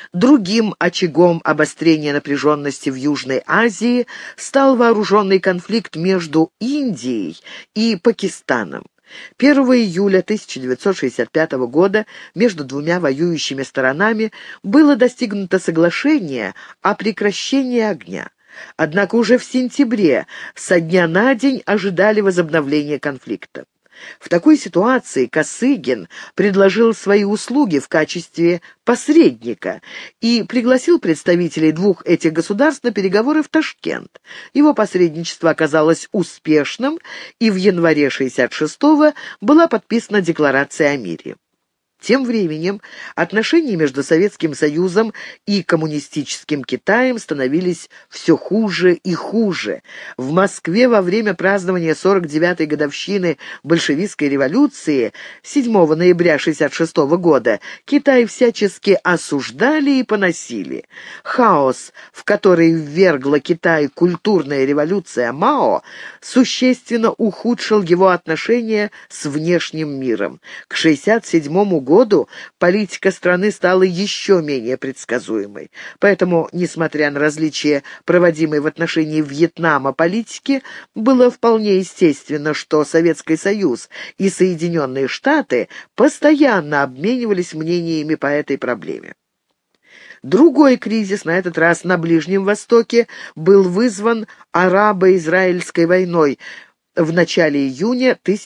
Другим очагом обострения напряженности в Южной Азии стал вооруженный конфликт между Индией и Пакистаном. 1 июля 1965 года между двумя воюющими сторонами было достигнуто соглашение о прекращении огня. Однако уже в сентябре со дня на день ожидали возобновления конфликта. В такой ситуации Косыгин предложил свои услуги в качестве посредника и пригласил представителей двух этих государств на переговоры в Ташкент. Его посредничество оказалось успешным, и в январе 1966-го была подписана декларация о мире. Тем временем отношения между Советским Союзом и коммунистическим Китаем становились все хуже и хуже. В Москве во время празднования 49-й годовщины большевистской революции 7 ноября 1966 года Китай всячески осуждали и поносили. Хаос, в который ввергла Китай культурная революция Мао, существенно ухудшил его отношения с внешним миром. К 1967 году политика страны стала еще менее предсказуемой. Поэтому, несмотря на различия, проводимые в отношении Вьетнама политики, было вполне естественно, что Советский Союз и Соединенные Штаты постоянно обменивались мнениями по этой проблеме. Другой кризис, на этот раз на Ближнем Востоке, был вызван арабо-израильской войной в начале июня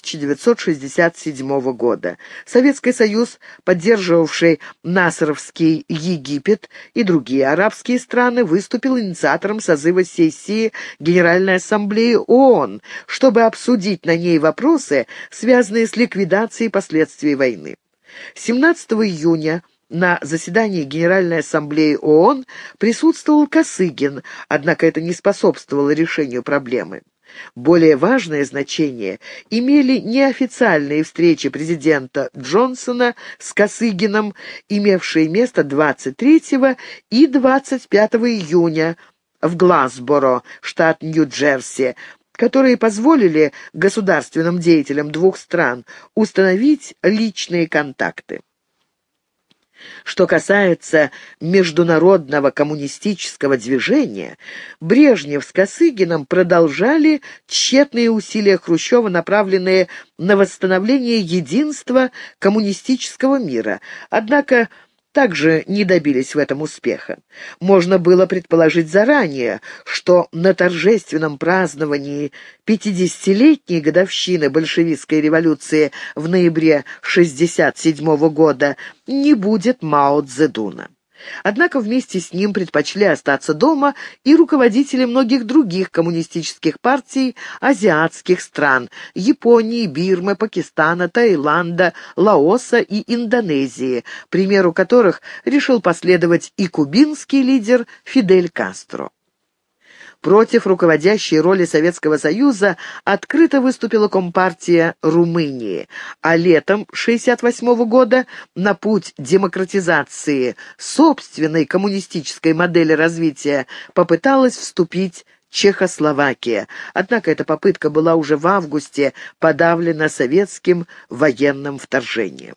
1967 года. Советский Союз, поддерживавший Насеровский Египет и другие арабские страны, выступил инициатором созыва сессии Генеральной Ассамблеи ООН, чтобы обсудить на ней вопросы, связанные с ликвидацией последствий войны. 17 июня на заседании Генеральной Ассамблеи ООН присутствовал Косыгин, однако это не способствовало решению проблемы. Более важное значение имели неофициальные встречи президента Джонсона с Косыгиным, имевшие место 23 и 25 июня в Глазборо, штат Нью-Джерси, которые позволили государственным деятелям двух стран установить личные контакты. Что касается международного коммунистического движения, Брежнев с Косыгиным продолжали тщетные усилия Хрущева, направленные на восстановление единства коммунистического мира, однако также не добились в этом успеха. Можно было предположить заранее, что на торжественном праздновании 50-летней годовщины большевистской революции в ноябре 1967 года не будет Мао Цзэдуна. Однако вместе с ним предпочли остаться дома и руководители многих других коммунистических партий азиатских стран – Японии, Бирмы, Пакистана, Таиланда, Лаоса и Индонезии, примеру которых решил последовать и кубинский лидер Фидель Кастро. Против руководящей роли Советского Союза открыто выступила Компартия Румынии, а летом 1968 года на путь демократизации собственной коммунистической модели развития попыталась вступить Чехословакия, однако эта попытка была уже в августе подавлена советским военным вторжением.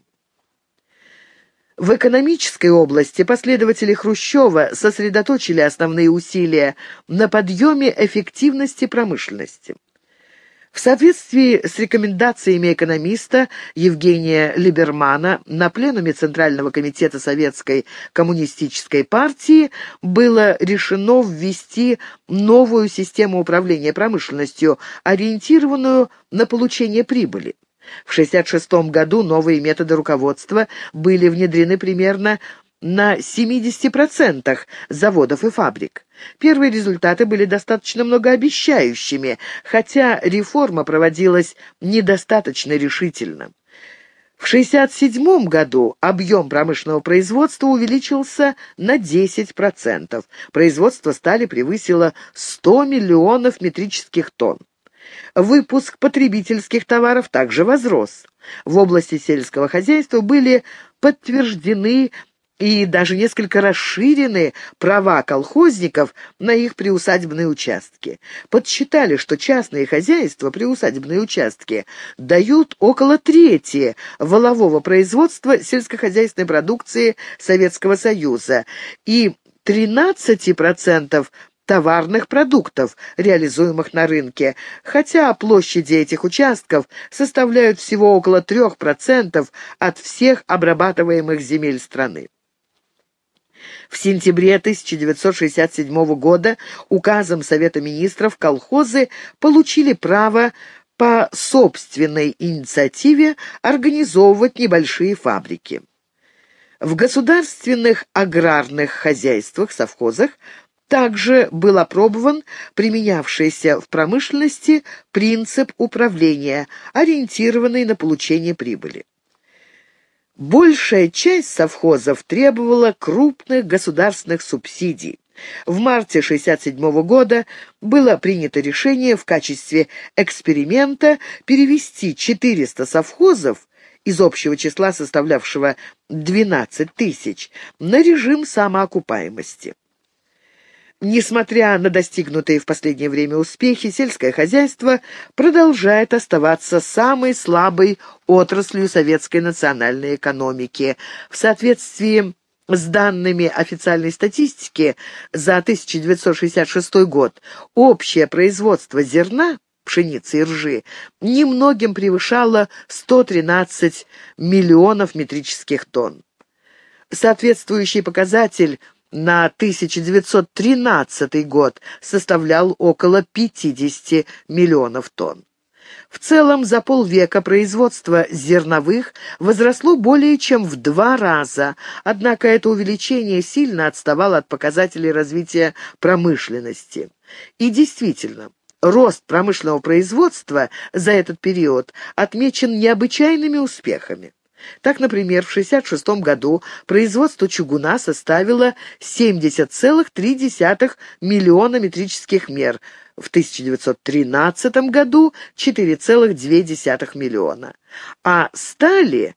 В экономической области последователи Хрущева сосредоточили основные усилия на подъеме эффективности промышленности. В соответствии с рекомендациями экономиста Евгения Либермана на пленуме Центрального комитета Советской коммунистической партии было решено ввести новую систему управления промышленностью, ориентированную на получение прибыли. В 1966 году новые методы руководства были внедрены примерно на 70% заводов и фабрик. Первые результаты были достаточно многообещающими, хотя реформа проводилась недостаточно решительно. В 1967 году объем промышленного производства увеличился на 10%. Производство стали превысило 100 миллионов метрических тонн. Выпуск потребительских товаров также возрос. В области сельского хозяйства были подтверждены и даже несколько расширены права колхозников на их приусадебные участки. Подсчитали, что частные хозяйства, приусадебные участки, дают около трети валового производства сельскохозяйственной продукции Советского Союза и 13% товарных продуктов, реализуемых на рынке, хотя площади этих участков составляют всего около 3% от всех обрабатываемых земель страны. В сентябре 1967 года указом Совета министров колхозы получили право по собственной инициативе организовывать небольшие фабрики. В государственных аграрных хозяйствах, совхозах, также был опробован применявшийся в промышленности принцип управления, ориентированный на получение прибыли. Большая часть совхозов требовала крупных государственных субсидий. В марте 1967 года было принято решение в качестве эксперимента перевести 400 совхозов из общего числа, составлявшего 12 тысяч, на режим самоокупаемости. Несмотря на достигнутые в последнее время успехи, сельское хозяйство продолжает оставаться самой слабой отраслью советской национальной экономики. В соответствии с данными официальной статистики за 1966 год общее производство зерна, пшеницы и ржи немногим превышало 113 миллионов метрических тонн. Соответствующий показатель на 1913 год составлял около 50 миллионов тонн. В целом, за полвека производство зерновых возросло более чем в 2 раза, однако это увеличение сильно отставало от показателей развития промышленности. И действительно, рост промышленного производства за этот период отмечен необычайными успехами. Так, например, в 1966 году производство чугуна составило 70,3 миллиона метрических мер, в 1913 году 4,2 миллиона, а стали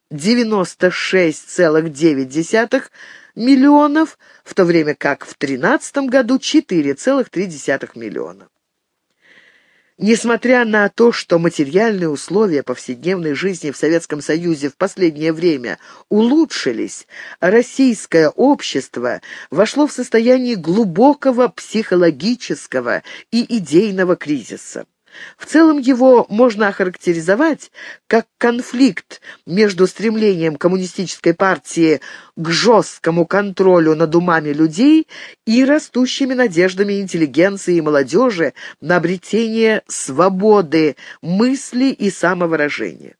96,9 миллионов, в то время как в 2013 году 4,3 миллиона. Несмотря на то, что материальные условия повседневной жизни в Советском Союзе в последнее время улучшились, российское общество вошло в состояние глубокого психологического и идейного кризиса. В целом его можно охарактеризовать как конфликт между стремлением коммунистической партии к жесткому контролю над умами людей и растущими надеждами интеллигенции и молодежи на обретение свободы мысли и самовыражения.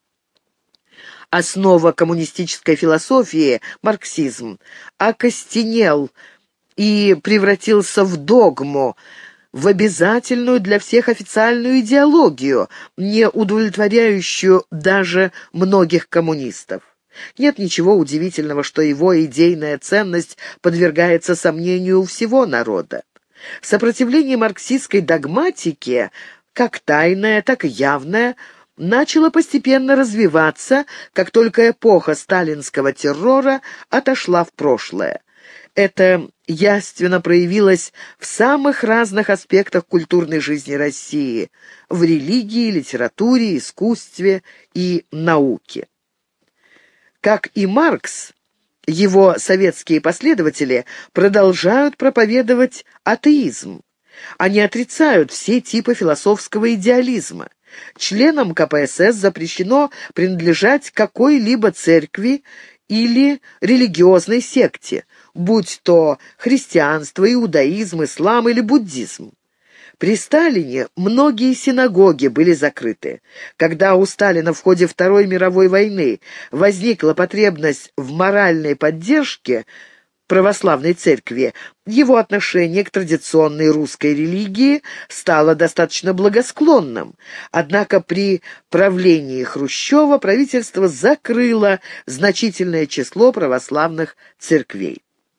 Основа коммунистической философии, марксизм, окостенел и превратился в догму, в обязательную для всех официальную идеологию, не удовлетворяющую даже многих коммунистов. Нет ничего удивительного, что его идейная ценность подвергается сомнению у всего народа. Сопротивление марксистской догматике, как тайное, так и явное, начало постепенно развиваться, как только эпоха сталинского террора отошла в прошлое. Это явственно проявилось в самых разных аспектах культурной жизни России – в религии, литературе, искусстве и науке. Как и Маркс, его советские последователи продолжают проповедовать атеизм. Они отрицают все типы философского идеализма. Членам КПСС запрещено принадлежать какой-либо церкви или религиозной секте, будь то христианство, иудаизм, ислам или буддизм. При Сталине многие синагоги были закрыты. Когда у Сталина в ходе Второй мировой войны возникла потребность в моральной поддержке православной церкви, его отношение к традиционной русской религии стало достаточно благосклонным. Однако при правлении Хрущева правительство закрыло значительное число православных церквей.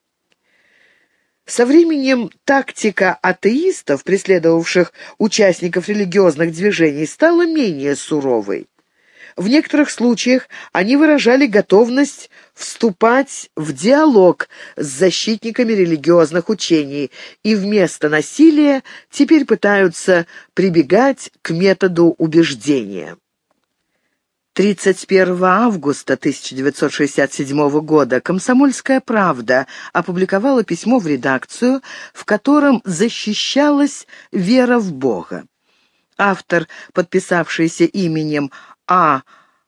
Со временем тактика атеистов, преследовавших участников религиозных движений, стала менее суровой. В некоторых случаях они выражали готовность вступать в диалог с защитниками религиозных учений и вместо насилия теперь пытаются прибегать к методу убеждения. 31 августа 1967 года «Комсомольская правда» опубликовала письмо в редакцию, в котором защищалась вера в Бога. Автор, подписавшийся именем А.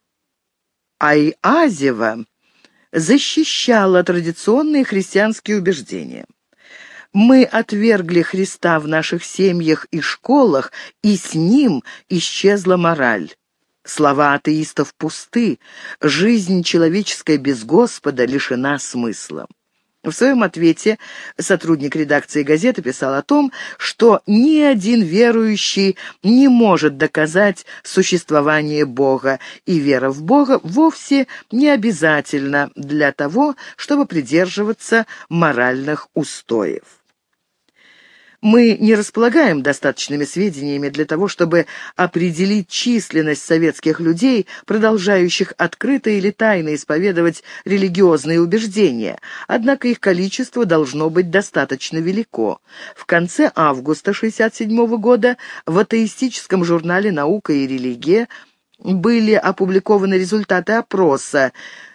Айазева, защищала традиционные христианские убеждения. «Мы отвергли Христа в наших семьях и школах, и с Ним исчезла мораль. Слова атеистов пусты, жизнь человеческая без Господа лишена смысла». В своем ответе сотрудник редакции газеты писал о том, что ни один верующий не может доказать существование Бога, и вера в Бога вовсе не обязательна для того, чтобы придерживаться моральных устоев. Мы не располагаем достаточными сведениями для того, чтобы определить численность советских людей, продолжающих открыто или тайно исповедовать религиозные убеждения, однако их количество должно быть достаточно велико. В конце августа 1967 года в атеистическом журнале «Наука и религия» были опубликованы результаты опроса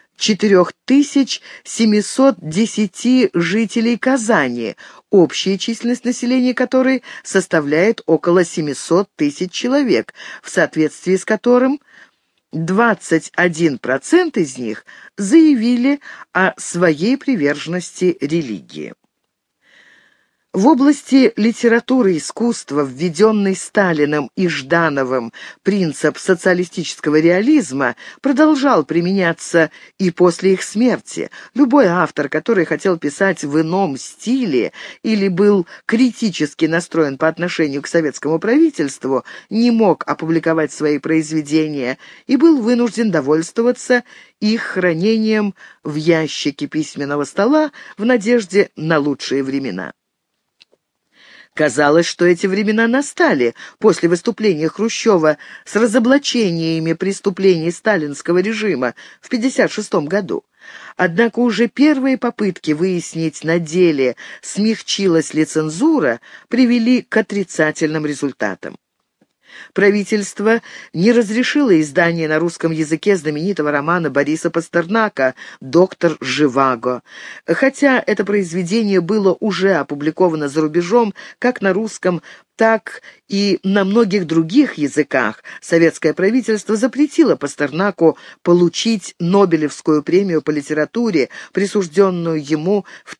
4710 жителей Казани, общая численность населения которой составляет около 700 тысяч человек, в соответствии с которым 21% из них заявили о своей приверженности религии. В области литературы и искусства, введенный Сталиным и Ждановым принцип социалистического реализма продолжал применяться и после их смерти. Любой автор, который хотел писать в ином стиле или был критически настроен по отношению к советскому правительству, не мог опубликовать свои произведения и был вынужден довольствоваться их хранением в ящике письменного стола в надежде на лучшие времена. Казалось, что эти времена настали после выступления Хрущева с разоблачениями преступлений сталинского режима в 1956 году. Однако уже первые попытки выяснить на деле, смягчилась ли цензура, привели к отрицательным результатам. Правительство не разрешило издание на русском языке знаменитого романа Бориса Пастернака «Доктор Живаго». Хотя это произведение было уже опубликовано за рубежом как на русском, так и на многих других языках, советское правительство запретило Пастернаку получить Нобелевскую премию по литературе, присужденную ему в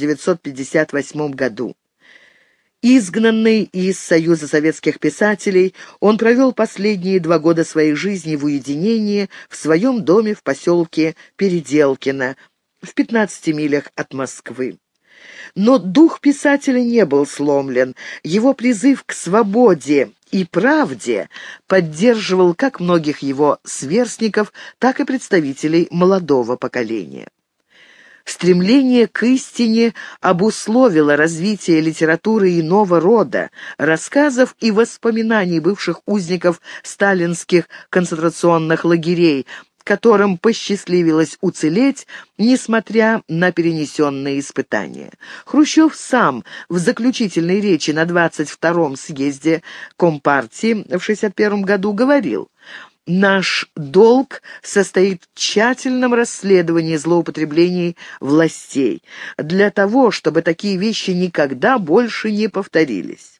1958 году. Изгнанный из Союза советских писателей, он провел последние 2 года своей жизни в уединении в своем доме в поселке Переделкино, в 15 милях от Москвы. Но дух писателя не был сломлен, его призыв к свободе и правде поддерживал как многих его сверстников, так и представителей молодого поколения. Стремление к истине обусловило развитие литературы иного рода, рассказов и воспоминаний бывших узников сталинских концентрационных лагерей, которым посчастливилось уцелеть, несмотря на перенесенные испытания. Хрущев сам в заключительной речи на 22-м съезде Компартии в 1961 году говорил: «Наш долг состоит в тщательном расследовании злоупотреблений властей, для того, чтобы такие вещи никогда больше не повторились».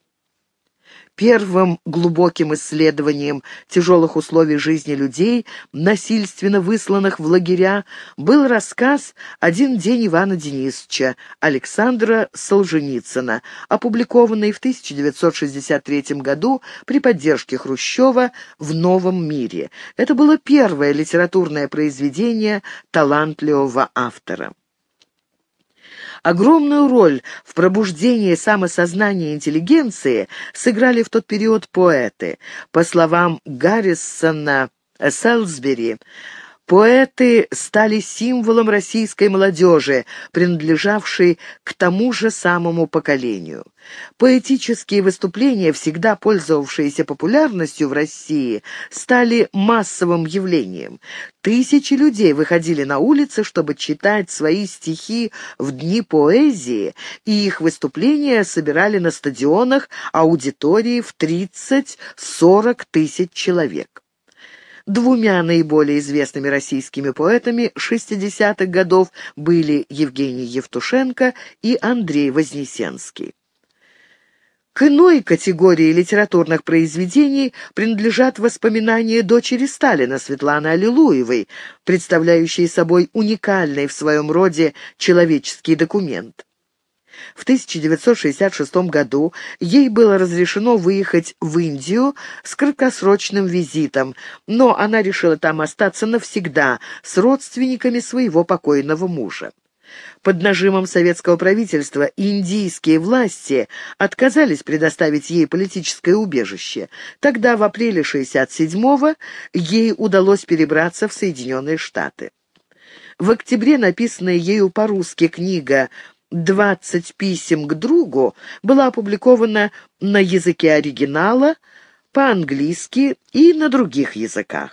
Первым глубоким исследованием тяжелых условий жизни людей, насильственно высланных в лагеря, был рассказ «Один день Ивана Денисовича» Александра Солженицына, опубликованный в 1963 году при поддержке Хрущева в «Новом мире». Это было первое литературное произведение талантливого автора. Огромную роль в пробуждении самосознания интеллигенции сыграли в тот период поэты. По словам Гаррисона Селсбери, Поэты стали символом российской молодежи, принадлежавшей к тому же самому поколению. Поэтические выступления, всегда пользовавшиеся популярностью в России, стали массовым явлением. Тысячи людей выходили на улицы, чтобы читать свои стихи в дни поэзии, и их выступления собирали на стадионах аудитории в 30-40 тысяч человек. Двумя наиболее известными российскими поэтами 60-х годов были Евгений Евтушенко и Андрей Вознесенский. К иной категории литературных произведений принадлежат воспоминания дочери Сталина Светланы Аллилуевой, представляющие собой уникальный в своем роде человеческий документ. В 1966 году ей было разрешено выехать в Индию с краткосрочным визитом, но она решила там остаться навсегда с родственниками своего покойного мужа. Под нажимом советского правительства индийские власти отказались предоставить ей политическое убежище. Тогда, в апреле 1967-го, ей удалось перебраться в Соединенные Штаты. В октябре написанная ею по-русски книга «20 писем к другу» была опубликована на языке оригинала, по-английски и на других языках.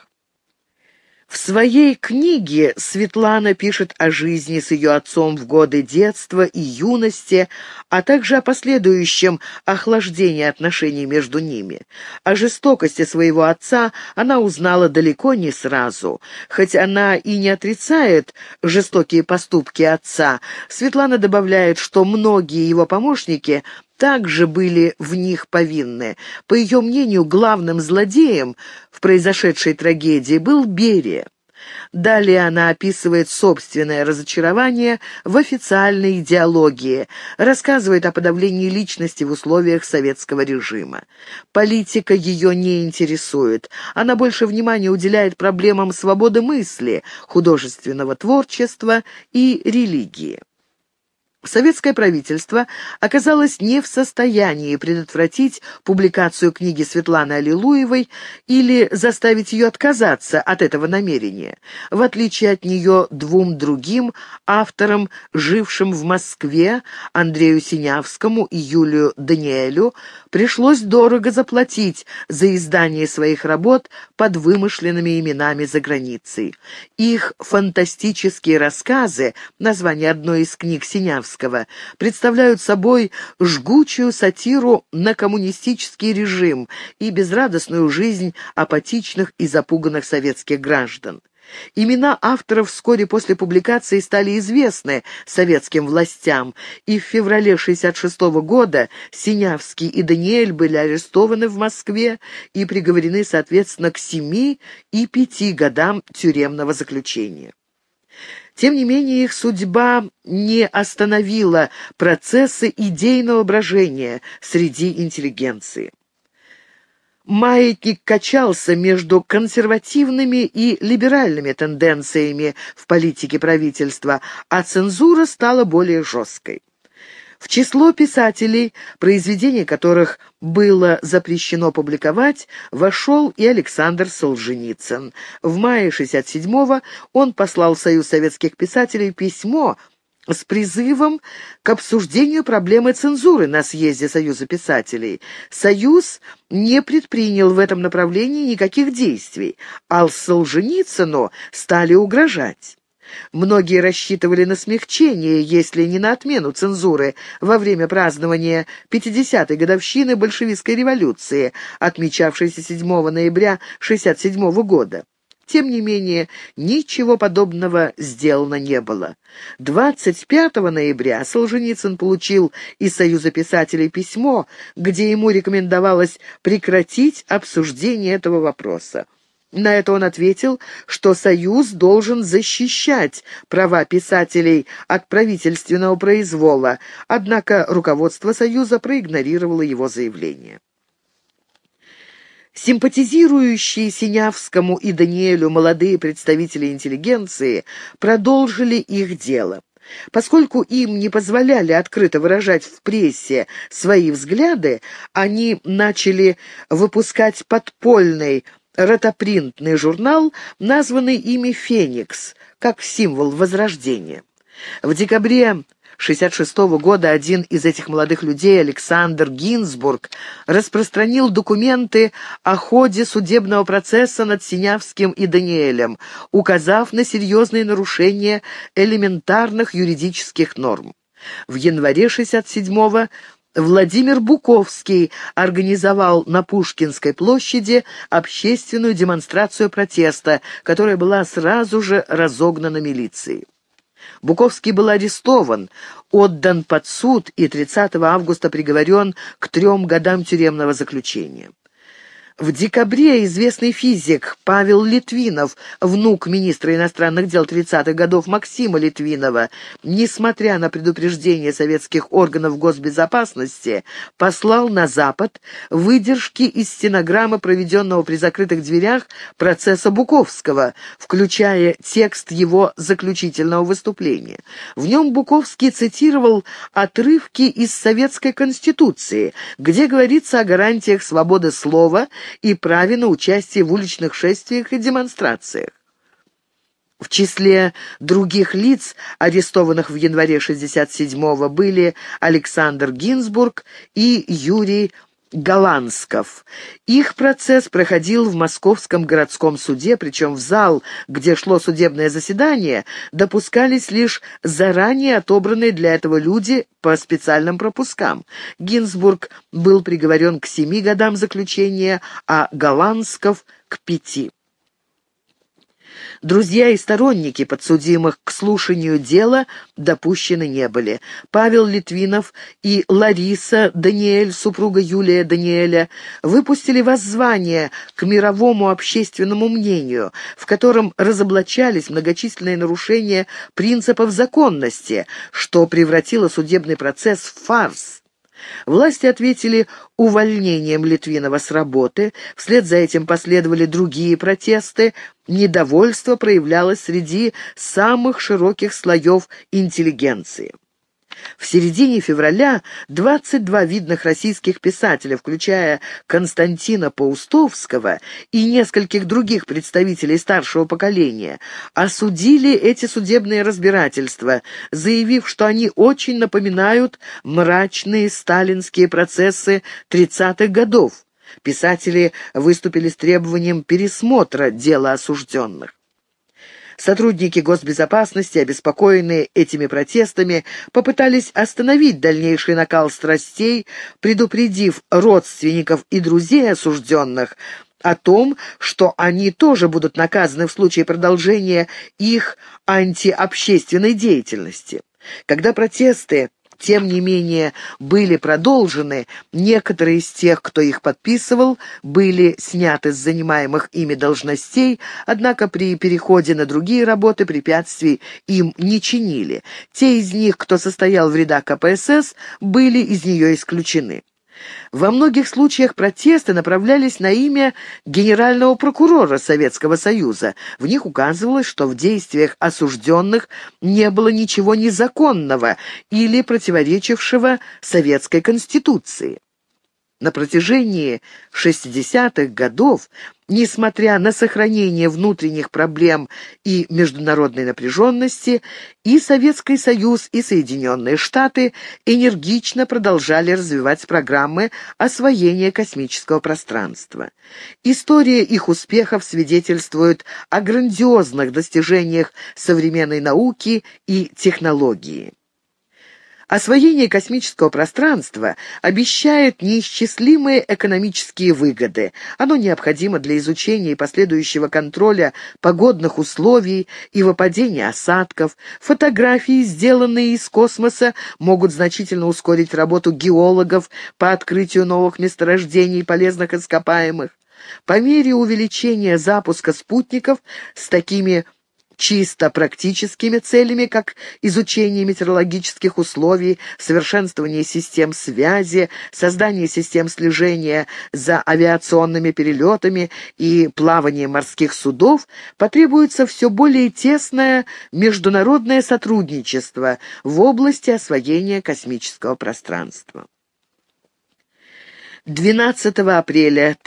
В своей книге Светлана пишет о жизни с ее отцом в годы детства и юности, а также о последующем охлаждении отношений между ними. О жестокости своего отца она узнала далеко не сразу. Хоть она и не отрицает жестокие поступки отца, Светлана добавляет, что многие его помощники также были в них повинны. По ее мнению, главным злодеем в произошедшей трагедии был Берия. Далее она описывает собственное разочарование в официальной идеологии, рассказывает о подавлении личности в условиях советского режима. Политика ее не интересует. Она больше внимания уделяет проблемам свободы мысли, художественного творчества и религии. Советское правительство оказалось не в состоянии предотвратить публикацию книги Светланы Аллилуевой или заставить ее отказаться от этого намерения. В отличие от нее, двум другим авторам, жившим в Москве, Андрею Синявскому и Юлию Даниэлю, пришлось дорого заплатить за издание своих работ под вымышленными именами за границей. Их фантастические рассказы, название одной из книг Синявского, представляют собой жгучую сатиру на коммунистический режим и безрадостную жизнь апатичных и запуганных советских граждан. Имена авторов вскоре после публикации стали известны советским властям, и в феврале 1966 года Синявский и Даниэль были арестованы в Москве и приговорены, соответственно, к 7 и 5 годам тюремного заключения. Тем не менее, их судьба не остановила процессы идейного брожения среди интеллигенции. Маятник качался между консервативными и либеральными тенденциями в политике правительства, а цензура стала более жесткой. В число писателей, произведения которых было запрещено публиковать, вошел и Александр Солженицын. В мае 1967-го он послал в Союз советских писателей письмо с призывом к обсуждению проблемы цензуры на съезде Союза писателей. Союз не предпринял в этом направлении никаких действий, а Солженицыну стали угрожать. Многие рассчитывали на смягчение, если не на отмену цензуры во время празднования 50-й годовщины большевистской революции, отмечавшейся 7 ноября 1967 года. Тем не менее, ничего подобного сделано не было. 25 ноября Солженицын получил из Союза писателей письмо, где ему рекомендовалось прекратить обсуждение этого вопроса. На это он ответил, что Союз должен защищать права писателей от правительственного произвола, однако руководство Союза проигнорировало его заявление. Симпатизирующие Синявскому и Даниэлю молодые представители интеллигенции продолжили их дело. Поскольку им не позволяли открыто выражать в прессе свои взгляды, они начали выпускать подпольный ротопринтный журнал, названный ими «Феникс», как символ возрождения. В декабре 1966 года один из этих молодых людей, Александр Гинзбург, распространил документы о ходе судебного процесса над Синявским и Даниэлем, указав на серьезные нарушения элементарных юридических норм. В январе 1967-го Владимир Буковский организовал на Пушкинской площади общественную демонстрацию протеста, которая была сразу же разогнана милицией. Буковский был арестован, отдан под суд и 30 августа приговорен к 3 годам тюремного заключения. В декабре известный физик Павел Литвинов, внук министра иностранных дел 30-х годов Максима Литвинова, несмотря на предупреждение советских органов госбезопасности, послал на Запад выдержки из стенограммы, проведенного при закрытых дверях процесса Буковского, включая текст его заключительного выступления. В нем Буковский цитировал отрывки из Советской Конституции, где говорится о гарантиях свободы слова и праве на участие в уличных шествиях и демонстрациях. В числе других лиц, арестованных в январе 1967-го, были Александр Гинзбург и Юрий Голландсков. Их процесс проходил в Московском городском суде, причем в зал, где шло судебное заседание, допускались лишь заранее отобранные для этого люди по специальным пропускам. Гинзбург был приговорен к 7 годам заключения, а Голландсков — к 5. Друзья и сторонники подсудимых к слушанию дела допущены не были. Павел Литвинов и Лариса Даниэль, супруга Юлия Даниэля, выпустили воззвание к мировому общественному мнению, в котором разоблачались многочисленные нарушения принципов законности, что превратило судебный процесс в фарс. Власти ответили увольнением Литвинова с работы, вслед за этим последовали другие протесты, недовольство проявлялось среди самых широких слоев интеллигенции. В середине февраля 22 видных российских писателя, включая Константина Паустовского и нескольких других представителей старшего поколения, осудили эти судебные разбирательства, заявив, что они очень напоминают мрачные сталинские процессы 30-х годов. Писатели выступили с требованием пересмотра дела осужденных. Сотрудники госбезопасности, обеспокоенные этими протестами, попытались остановить дальнейший накал страстей, предупредив родственников и друзей осужденных о том, что они тоже будут наказаны в случае продолжения их антиобщественной деятельности. Когда протесты тем не менее были продолжены, некоторые из тех, кто их подписывал, были сняты с занимаемых ими должностей, однако при переходе на другие работы препятствий им не чинили. Те из них, кто состоял в рядах КПСС, были из нее исключены. Во многих случаях протесты направлялись на имя генерального прокурора Советского Союза. В них указывалось, что в действиях осужденных не было ничего незаконного или противоречившего Советской Конституции. На протяжении 60-х годов, несмотря на сохранение внутренних проблем и международной напряженности, и Советский Союз, и Соединенные Штаты энергично продолжали развивать программы освоения космического пространства. История их успехов свидетельствует о грандиозных достижениях современной науки и технологии. Освоение космического пространства обещает неисчислимые экономические выгоды. Оно необходимо для изучения и последующего контроля погодных условий и выпадения осадков. Фотографии, сделанные из космоса, могут значительно ускорить работу геологов по открытию новых месторождений полезных ископаемых. По мере увеличения запуска спутников с такими чисто практическими целями, как изучение метеорологических условий, совершенствование систем связи, создание систем слежения за авиационными перелетами и плавание морских судов, потребуется все более тесное международное сотрудничество в области освоения космического пространства. 12 апреля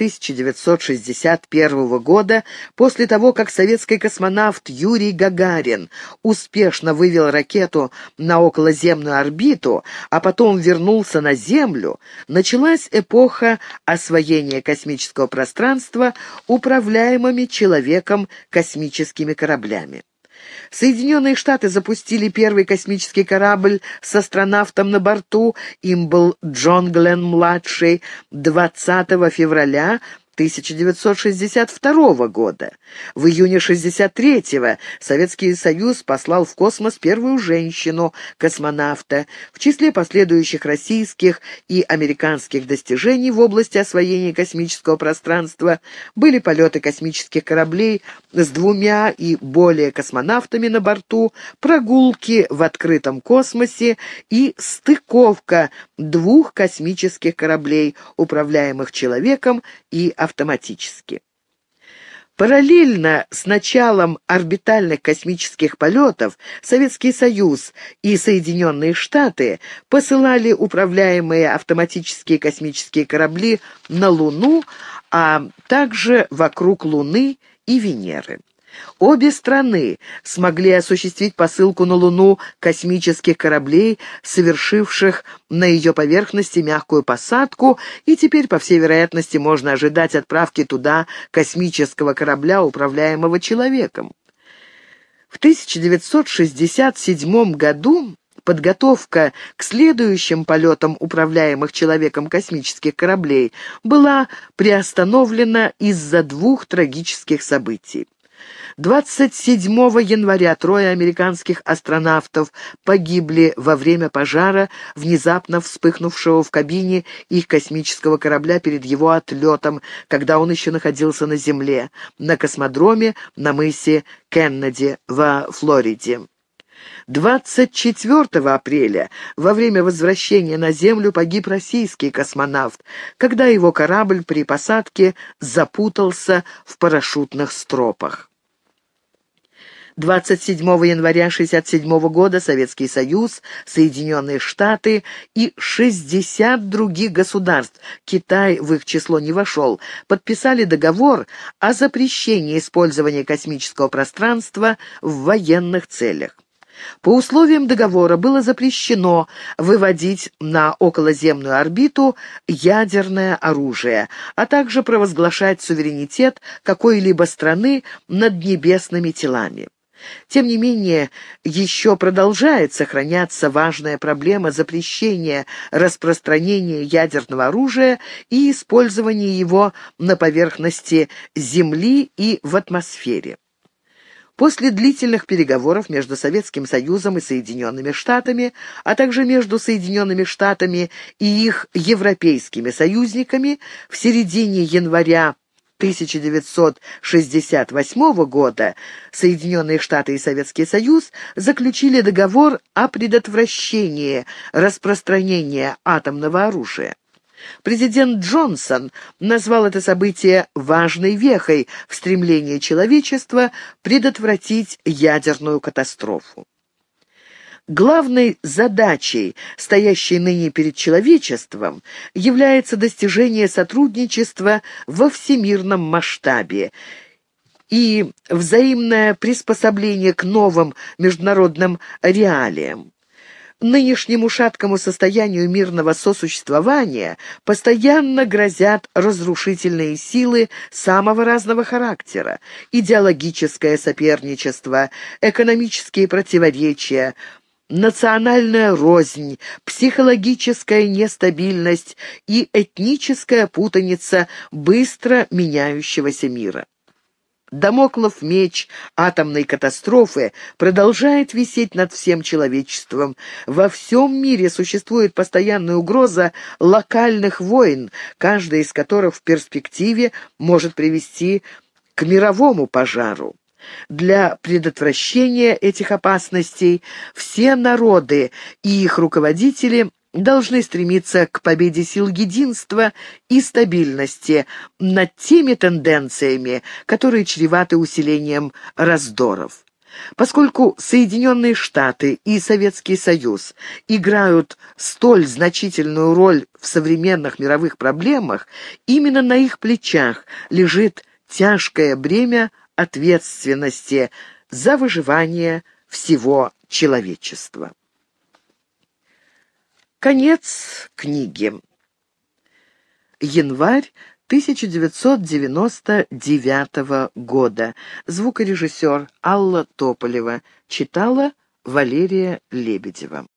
1961 года, после того, как советский космонавт Юрий Гагарин успешно вывел ракету на околоземную орбиту, а потом вернулся на Землю, началась эпоха освоения космического пространства управляемыми человеком космическими кораблями. Соединенные Штаты запустили первый космический корабль с астронавтом на борту. Им был Джон Гленн-младший 20 февраля 1962 года. В июне 1963-го Советский Союз послал в космос первую женщину-космонавта. В числе последующих российских и американских достижений в области освоения космического пространства были полеты космических кораблей с 2 и более космонавтами на борту, прогулки в открытом космосе и стыковка 2 космических кораблей, управляемых человеком и автоматически. Параллельно с началом орбитальных космических полетов Советский Союз и Соединенные Штаты посылали управляемые автоматические космические корабли на Луну, а также вокруг Луны и Венеры. Обе страны смогли осуществить посылку на Луну космических кораблей, совершивших на ее поверхности мягкую посадку, и теперь, по всей вероятности, можно ожидать отправки туда космического корабля, управляемого человеком. В 1967 году подготовка к следующим полетам управляемых человеком космических кораблей была приостановлена из-за 2 трагических событий. 27 января 3 американских астронавтов погибли во время пожара, внезапно вспыхнувшего в кабине их космического корабля перед его отлетом, когда он еще находился на Земле, на космодроме на мысе Кеннеди во Флориде. 24 апреля во время возвращения на Землю погиб российский космонавт, когда его корабль при посадке запутался в парашютных стропах. 27 января 1967 года Советский Союз, Соединенные Штаты и 60 других государств, Китай в их число не вошел, подписали договор о запрещении использования космического пространства в военных целях. По условиям договора было запрещено выводить на околоземную орбиту ядерное оружие, а также провозглашать суверенитет какой-либо страны над небесными телами. Тем не менее, еще продолжает сохраняться важная проблема запрещения распространения ядерного оружия и использования его на поверхности Земли и в атмосфере. После длительных переговоров между Советским Союзом и Соединенными Штатами, а также между Соединенными Штатами и их европейскими союзниками, в середине января 1968 года Соединенные Штаты и Советский Союз заключили договор о предотвращении распространения атомного оружия. Президент Джонсон назвал это событие важной вехой в стремлении человечества предотвратить ядерную катастрофу. Главной задачей, стоящей ныне перед человечеством, является достижение сотрудничества во всемирном масштабе и взаимное приспособление к новым международным реалиям. Нынешнему шаткому состоянию мирного сосуществования постоянно грозят разрушительные силы самого разного характера: идеологическое соперничество, экономические противоречия, национальная рознь, психологическая нестабильность и этническая путаница быстро меняющегося мира. Дамоклов меч атомной катастрофы продолжает висеть над всем человечеством. Во всем мире существует постоянная угроза локальных войн, каждая из которых в перспективе может привести к мировому пожару. Для предотвращения этих опасностей все народы и их руководители должны стремиться к победе сил единства и стабильности над теми тенденциями, которые чреваты усилением раздоров. Поскольку Соединенные Штаты и Советский Союз играют столь значительную роль в современных мировых проблемах, именно на их плечах лежит тяжкое бремя ответственности за выживание всего человечества. Конец книги. Январь 1999 года. Звукорежиссер Алла Тополева. Читала Валерия Лебедева.